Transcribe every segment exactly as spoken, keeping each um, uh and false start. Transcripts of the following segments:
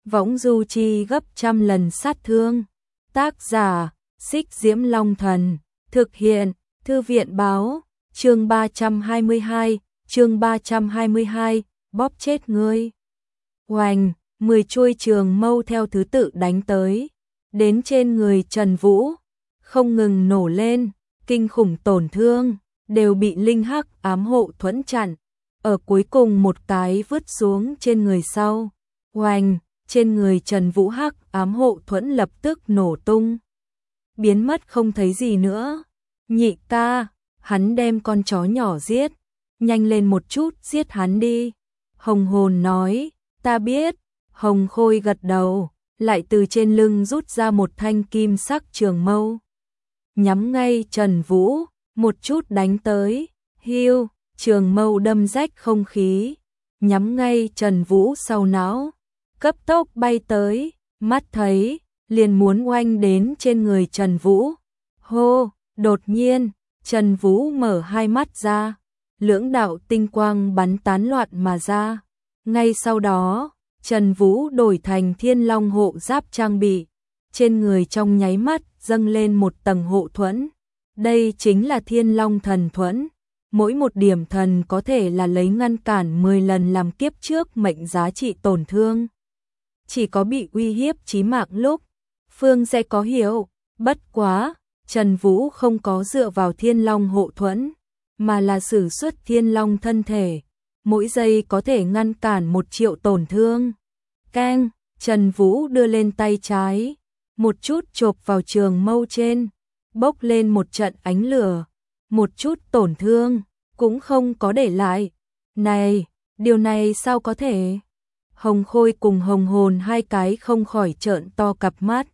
võng du chi gấp trăm lần sát thương. Tác giả, Xích Diễm Long Thần, thực hiện, Thư viện báo, chương ba trăm hai mươi hai, chương ba trăm hai mươi hai, bóp chết ngươi. Oành, mười chuôi trường mâu theo thứ tự đánh tới, đến trên người Trần Vũ, không ngừng nổ lên, kinh khủng tổn thương, đều bị linh hắc ám hộ thuẫn chặn. Ở cuối cùng một cái vứt xuống trên người sau. Oành, trên người Trần Vũ hắc ám hộ thuẫn lập tức nổ tung, biến mất không thấy gì nữa. Nhị ca, hắn đem con chó nhỏ giết, nhanh lên một chút giết hắn đi. Hồng Hồn nói, ta biết. Hồng Khôi gật đầu, lại từ trên lưng rút ra một thanh kim sắc trường mâu, nhắm ngay Trần Vũ, một chút đánh tới. Hiu, trường mâu đâm rách không khí, nhắm ngay Trần Vũ sau não, cấp tốc bay tới, mắt thấy liền muốn oanh đến trên người Trần Vũ. Hô, đột nhiên, Trần Vũ mở hai mắt ra, lưỡng đạo tinh quang bắn tán loạn mà ra. Ngay sau đó, Trần Vũ đổi thành Thiên Long hộ giáp trang bị, trên người trong nháy mắt dâng lên một tầng hộ thuẫn. Đây chính là Thiên Long thần thuẫn, mỗi một điểm thần có thể là lấy ngăn cản mười lần làm kiếp trước mệnh giá trị tổn thương. Chỉ có bị uy hiếp chí mạng lúc, Phương sẽ có hiểu, bất quá, Trần Vũ không có dựa vào Thiên Long hộ thuẫn, mà là sử xuất Thiên Long thân thể, mỗi giây có thể ngăn cản một triệu tổn thương. Keng, Trần Vũ đưa lên tay trái, một chút chộp vào trường mâu trên, bốc lên một trận ánh lửa, một chút tổn thương cũng không có để lại. Này, điều này sao có thể? Hồng Khôi cùng Hồng Hồn hai cái không khỏi trợn to cặp mắt,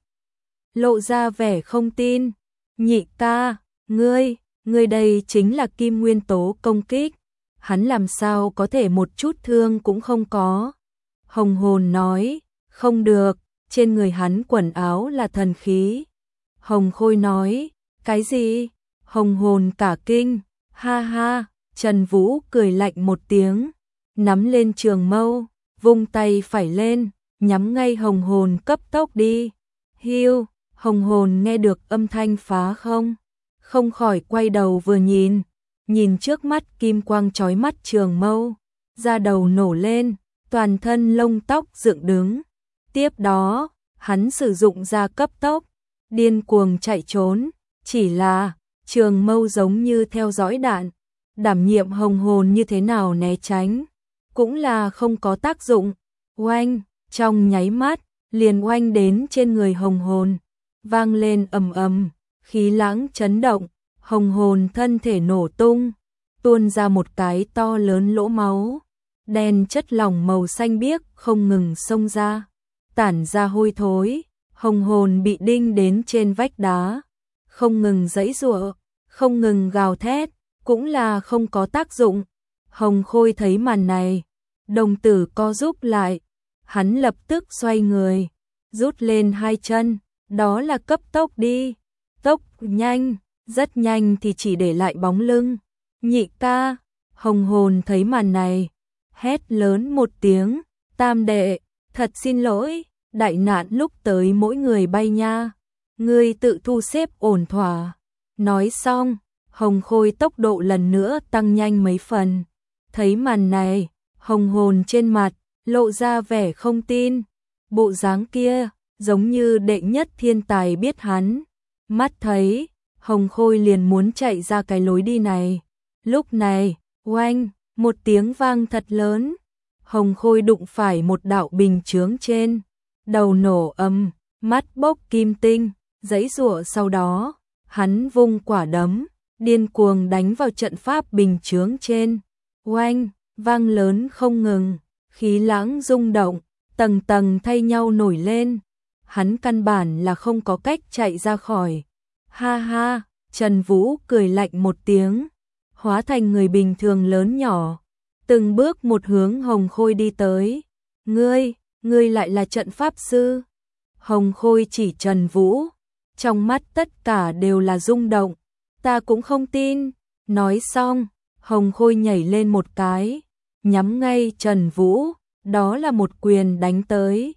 lộ ra vẻ không tin. Nhị ca, ngươi, ngươi đây chính là kim nguyên tố công kích, hắn làm sao có thể một chút thương cũng không có? Hồng Hồn nói, không được, trên người hắn quần áo là thần khí. Hồng Khôi nói, cái gì? Hồng Hồn cả kinh, ha ha. Trần Vũ cười lạnh một tiếng, nắm lên trường mâu, vung tay phải lên, nhắm ngay Hồng Hồn cấp tốc đi. Hiu, Hồng Hồn nghe được âm thanh phá không, không khỏi quay đầu vừa nhìn, nhìn trước mắt kim quang chói mắt trường mâu, da đầu nổ lên, toàn thân lông tóc dựng đứng. Tiếp đó, hắn sử dụng ra cấp tốc, điên cuồng chạy trốn, chỉ là trường mâu giống như theo dõi đạn, đảm nhiệm Hồng Hồn như thế nào né tránh, cũng là không có tác dụng. Oanh, trong nháy mắt, liền oanh đến trên người Hồng Hồn, vang lên ầm ầm, khí lãng chấn động, Hồng Hồn thân thể nổ tung, tuôn ra một cái to lớn lỗ máu, đen chất lỏng màu xanh biếc không ngừng xông ra, tản ra hôi thối. Hồng Hồn bị đinh đến trên vách đá, không ngừng giãy giụa, không ngừng gào thét, cũng là không có tác dụng. Hồng Khôi thấy màn này, đồng tử co rúm lại, hắn lập tức xoay người, rút lên hai chân, đó là cấp tốc đi, tốc nhanh, rất nhanh thì chỉ để lại bóng lưng. Nhị ca, Hồng Hồn thấy màn này, hét lớn một tiếng, tam đệ, thật xin lỗi, đại nạn lúc tới mỗi người bay nha, ngươi tự thu xếp ổn thỏa. Nói xong, Hồng Khôi tốc độ lần nữa tăng nhanh mấy phần. Thấy màn này, Hồng Hồn trên mặt lộ ra vẻ không tin, bộ dáng kia giống như đệ nhất thiên tài biết hắn. Mắt thấy, Hồng Khôi liền muốn chạy ra cái lối đi này. Lúc này, oanh, một tiếng vang thật lớn, Hồng Khôi đụng phải một đạo bình chướng trên, đầu nổ ầm, mắt bốc kim tinh, giãy giụa. Sau đó, hắn vung quả đấm, điên cuồng đánh vào trận pháp bình chướng trên. Oanh, vang lớn không ngừng, khí lãng rung động, tầng tầng thay nhau nổi lên. Hắn căn bản là không có cách chạy ra khỏi. Ha ha, Trần Vũ cười lạnh một tiếng, hóa thành người bình thường lớn nhỏ, từng bước một hướng Hồng Khôi đi tới. Ngươi, ngươi lại là trận pháp sư? Hồng Khôi chỉ Trần Vũ, trong mắt tất cả đều là rung động. Ta cũng không tin. Nói xong, Hồng Khôi nhảy lên một cái, nhắm ngay Trần Vũ, đó là một quyền đánh tới.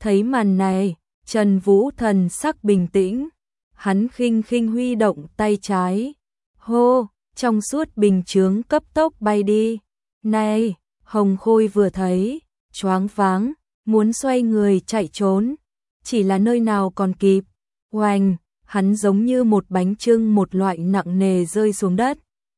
Thấy màn này, Trần Vũ thần sắc bình tĩnh, hắn khinh khinh huy động tay trái. Hô, trong suốt bình chướng cấp tốc bay đi. Này, Hồng Khôi vừa thấy, choáng váng, muốn xoay người chạy trốn, chỉ là nơi nào còn kịp. Oanh, hắn giống như một bánh chưng một loại nặng nề rơi xuống đất.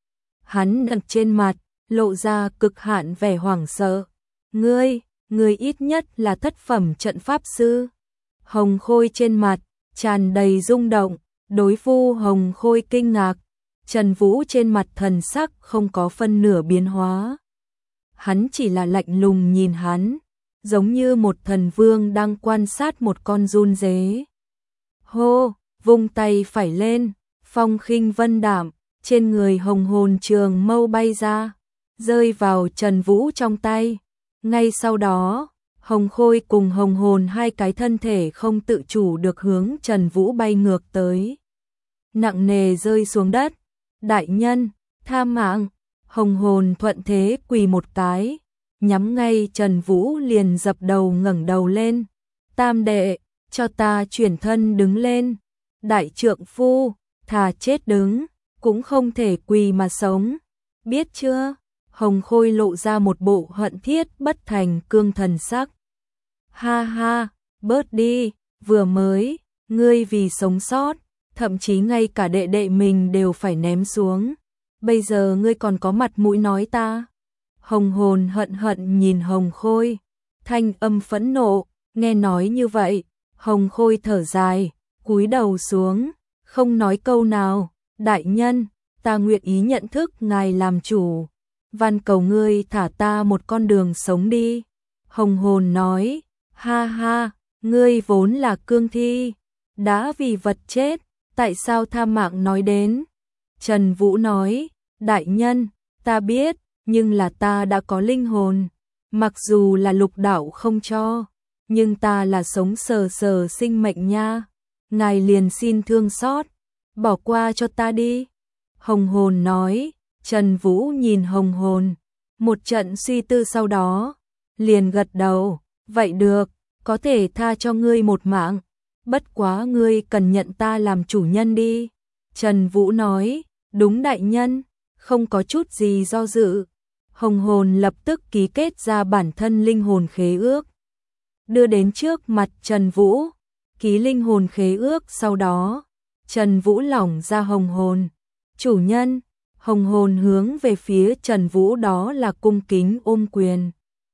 Hắn đặt trên mặt, lộ ra cực hạn vẻ hoảng sợ. Ngươi, ngươi ít nhất là thất phẩm trận pháp sư. Hồng Khôi trên mặt, tràn đầy rung động, đối phu Hồng Khôi kinh ngạc. Trần Vũ trên mặt thần sắc không có phân nửa biến hóa. Hắn chỉ là lạnh lùng nhìn hắn, giống như một thần vương đang quan sát một con giun dế. Hô, vung tay phải lên, phong khinh vân đạm, trên người hồng hồn trường mâu bay ra, rơi vào Trần Vũ trong tay. Ngay sau đó, Hồng Khôi cùng hồng hồn hai cái thân thể không tự chủ được hướng Trần Vũ bay ngược tới. Nặng nề rơi xuống đất. Đại nhân, tha mạng. Hồng hồn thuận thế quỳ một cái, nhắm ngay Trần Vũ liền dập đầu ngẩng đầu lên. Tam đệ, cho ta chuyển thân đứng lên. Đại trượng phu, thà chết đứng, cũng không thể quỳ mà sống. Biết chưa? Hồng Khôi lộ ra một bộ hận thiết bất thành cương thần sắc. Ha ha, bớt đi, vừa mới, ngươi vì sống sót, thậm chí ngay cả đệ đệ mình đều phải ném xuống. Bây giờ ngươi còn có mặt mũi nói ta. Hồng hồn hận hận nhìn Hồng Khôi, thanh âm phẫn nộ, nghe nói như vậy, Hồng Khôi thở dài, cúi đầu xuống, không nói câu nào. Đại nhân, ta nguyện ý nhận thức ngài làm chủ, van cầu ngươi thả ta một con đường sống đi. Hồng hồn nói, ha ha, ngươi vốn là cương thi, đã vì vật chết, tại sao tha mạng nói đến? Trần Vũ nói, đại nhân, ta biết, nhưng là ta đã có linh hồn, mặc dù là lục đạo không cho, nhưng ta là sống sờ sờ sinh mệnh nha, ngài liền xin thương xót, bỏ qua cho ta đi. Hồng hồn nói. Trần Vũ nhìn hồng hồn, một trận suy tư sau đó, liền gật đầu, vậy được, có thể tha cho ngươi một mạng, bất quá ngươi cần nhận ta làm chủ nhân đi. Trần Vũ nói, đúng đại nhân, không có chút gì do dự. Hồng hồn lập tức ký kết ra bản thân linh hồn khế ước, đưa đến trước mặt Trần Vũ, ký linh hồn khế ước sau đó, Trần Vũ lỏng ra hồng hồn, chủ nhân. Hồng hồn hướng về phía Trần Vũ đó là cung kính ôm quyền.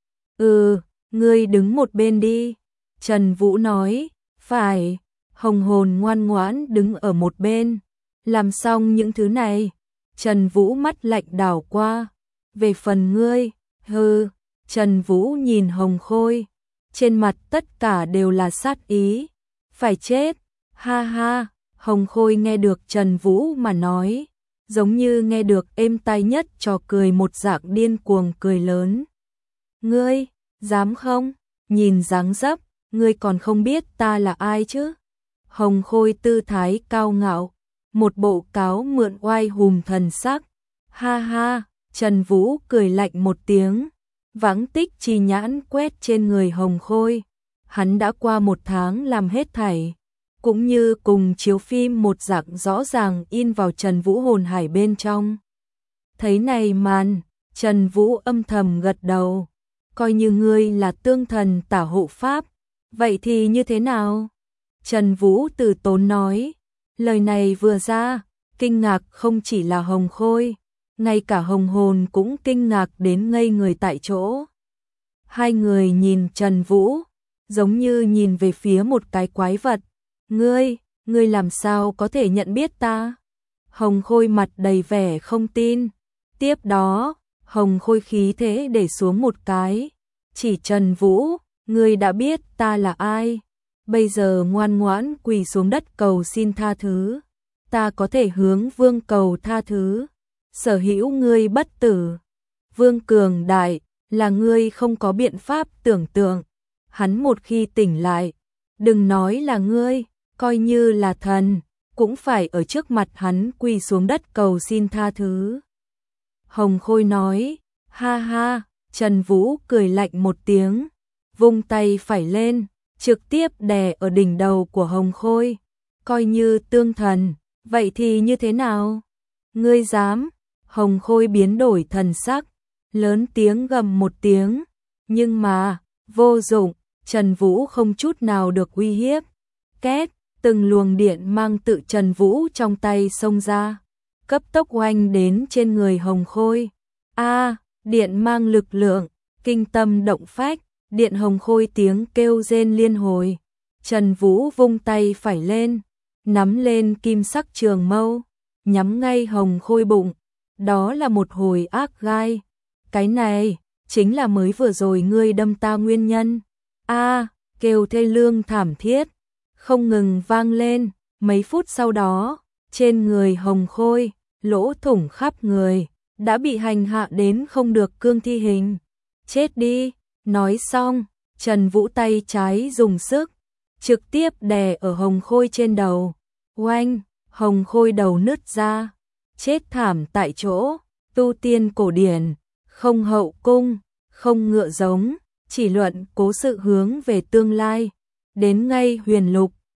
Ừ, ngươi đứng một bên đi. Trần Vũ nói, phải. Hồng hồn ngoan ngoãn đứng ở một bên. Làm xong những thứ này, Trần Vũ mắt lạnh đảo qua. Về phần ngươi, hừ. Trần Vũ nhìn Hồng Khôi, trên mặt tất cả đều là sát ý. Phải chết, ha ha. Hồng Khôi nghe được Trần Vũ mà nói, giống như nghe được êm tai nhất trò cười một dạng điên cuồng cười lớn. Ngươi, dám không? Nhìn dáng dấp, ngươi còn không biết ta là ai chứ? Hồng Khôi tư thái cao ngạo, một bộ cáo mượn oai hùng thần sắc. Ha ha, Trần Vũ cười lạnh một tiếng, vãng tích chi nhãn quét trên người Hồng Khôi. Hắn đã qua một tháng làm hết thảy, cũng như cùng chiếu phim một dạng rõ ràng in vào Trần Vũ hồn hải bên trong. Thấy này màn, Trần Vũ âm thầm gật đầu, coi như ngươi là tương thần tả hộ pháp, vậy thì như thế nào? Trần Vũ từ tốn nói, lời này vừa ra, kinh ngạc không chỉ là Hồng Khôi, ngay cả hồng hồn cũng kinh ngạc đến ngây người tại chỗ. Hai người nhìn Trần Vũ, giống như nhìn về phía một cái quái vật. Ngươi, ngươi làm sao có thể nhận biết ta? Hồng Khôi mặt đầy vẻ không tin. Tiếp đó, Hồng Khôi khí thế để xuống một cái. Chỉ Trần Vũ, ngươi đã biết ta là ai. Bây giờ ngoan ngoãn quỳ xuống đất cầu xin tha thứ. Ta có thể hướng vương cầu tha thứ. Sở hữu ngươi bất tử. Vương cường đại, là ngươi không có biện pháp tưởng tượng. Hắn một khi tỉnh lại, đừng nói là ngươi, coi như là thần, cũng phải ở trước mặt hắn quỳ xuống đất cầu xin tha thứ. Hồng Khôi nói, ha ha. Trần Vũ cười lạnh một tiếng, vung tay phải lên, trực tiếp đè ở đỉnh đầu của Hồng Khôi, coi như tương thần, vậy thì như thế nào? Ngươi dám? Hồng Khôi biến đổi thần sắc, lớn tiếng gầm một tiếng, nhưng mà, vô dụng, Trần Vũ không chút nào được uy hiếp. Két, từng luồng điện mang tự Trần Vũ trong tay xông ra, cấp tốc oanh đến trên người Hồng Khôi. A, điện mang lực lượng, kinh tâm động phách, điện Hồng Khôi tiếng kêu rên liên hồi. Trần Vũ vung tay phải lên, nắm lên kim sắc trường mâu, nhắm ngay Hồng Khôi bụng. Đó là một hồi ác gai. Cái này chính là mới vừa rồi ngươi đâm ta nguyên nhân. A, kêu thê lương thảm thiết không ngừng vang lên. Mấy phút sau đó, trên người Hồng Khôi, lỗ thủng khắp người, đã bị hành hạ đến không được cương thi hình. Chết đi. Nói xong, Trần Vũ tay trái dùng sức, trực tiếp đè ở Hồng Khôi trên đầu. Oanh, Hồng Khôi đầu nứt ra, chết thảm tại chỗ. Tu tiên cổ điển, không hậu cung, không ngựa giống, chỉ luận cố sự hướng về tương lai. Đến ngay huyền lục,